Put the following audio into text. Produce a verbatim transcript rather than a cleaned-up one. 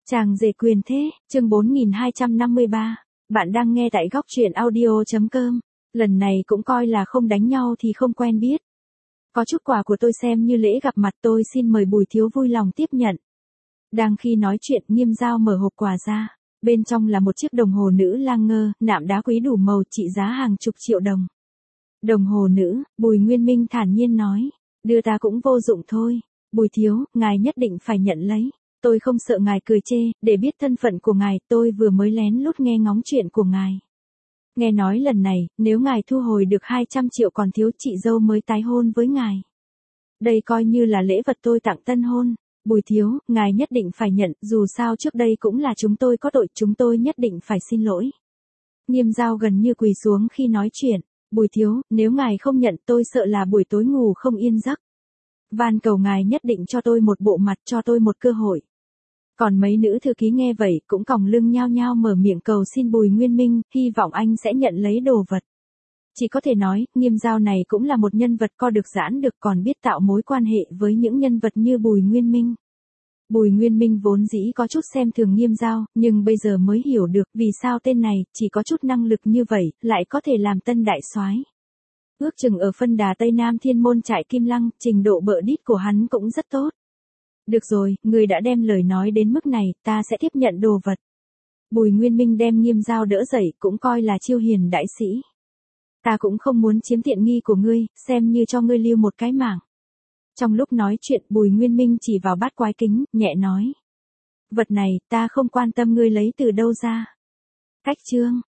Chàng rể quyền thế, chương bốn nghìn hai trăm năm mươi ba. Bạn đang nghe tại góc truyện audio chấm com. Lần này cũng coi là không đánh nhau thì không quen biết. Có chút quà của tôi xem như lễ gặp mặt, tôi xin mời Bùi Thiếu vui lòng tiếp nhận. Đang khi nói chuyện, Nghiêm Giao mở hộp quà ra. Bên trong là một chiếc đồng hồ nữ lang ngơ, nạm đá quý đủ màu, trị giá hàng chục triệu đồng. Đồng hồ nữ, Bùi Nguyên Minh thản nhiên nói. Đưa ta cũng vô dụng thôi. Bùi Thiếu, ngài nhất định phải nhận lấy. Tôi không sợ ngài cười chê, để biết thân phận của ngài, tôi vừa mới lén lút nghe ngóng chuyện của ngài. Nghe nói lần này, nếu ngài thu hồi được hai trăm triệu còn thiếu, chị dâu mới tái hôn với ngài. Đây coi như là lễ vật tôi tặng tân hôn. Bùi Thiếu, ngài nhất định phải nhận, dù sao trước đây cũng là chúng tôi có tội, chúng tôi nhất định phải xin lỗi. Nghiêm Giao gần như quỳ xuống khi nói chuyện. Bùi Thiếu, nếu ngài không nhận, tôi sợ là buổi tối ngủ không yên giấc. Van cầu ngài nhất định cho tôi một bộ mặt, cho tôi một cơ hội. Còn mấy nữ thư ký nghe vậy cũng còng lưng nhao nhao mở miệng cầu xin Bùi Nguyên Minh, hy vọng anh sẽ nhận lấy đồ vật. Chỉ có thể nói, Nghiêm Giao này cũng là một nhân vật co được giãn được, còn biết tạo mối quan hệ với những nhân vật như Bùi Nguyên Minh. Bùi Nguyên Minh vốn dĩ có chút xem thường Nghiêm Giao, nhưng bây giờ mới hiểu được vì sao tên này chỉ có chút năng lực như vậy lại có thể làm tân đại soái. Ước chừng ở phân đà Tây Nam Thiên Môn trại Kim Lăng, trình độ bợ đít của hắn cũng rất tốt. Được rồi, người đã đem lời nói đến mức này, ta sẽ tiếp nhận đồ vật. Bùi Nguyên Minh đem Nghiêm Giao đỡ dậy, cũng coi là chiêu hiền đại sĩ. Ta cũng không muốn chiếm tiện nghi của ngươi, xem như cho ngươi lưu một cái mạng. Trong lúc nói chuyện, Bùi Nguyên Minh chỉ vào bát quái kính, nhẹ nói. Vật này, ta không quan tâm ngươi lấy từ đâu ra. Cách chương,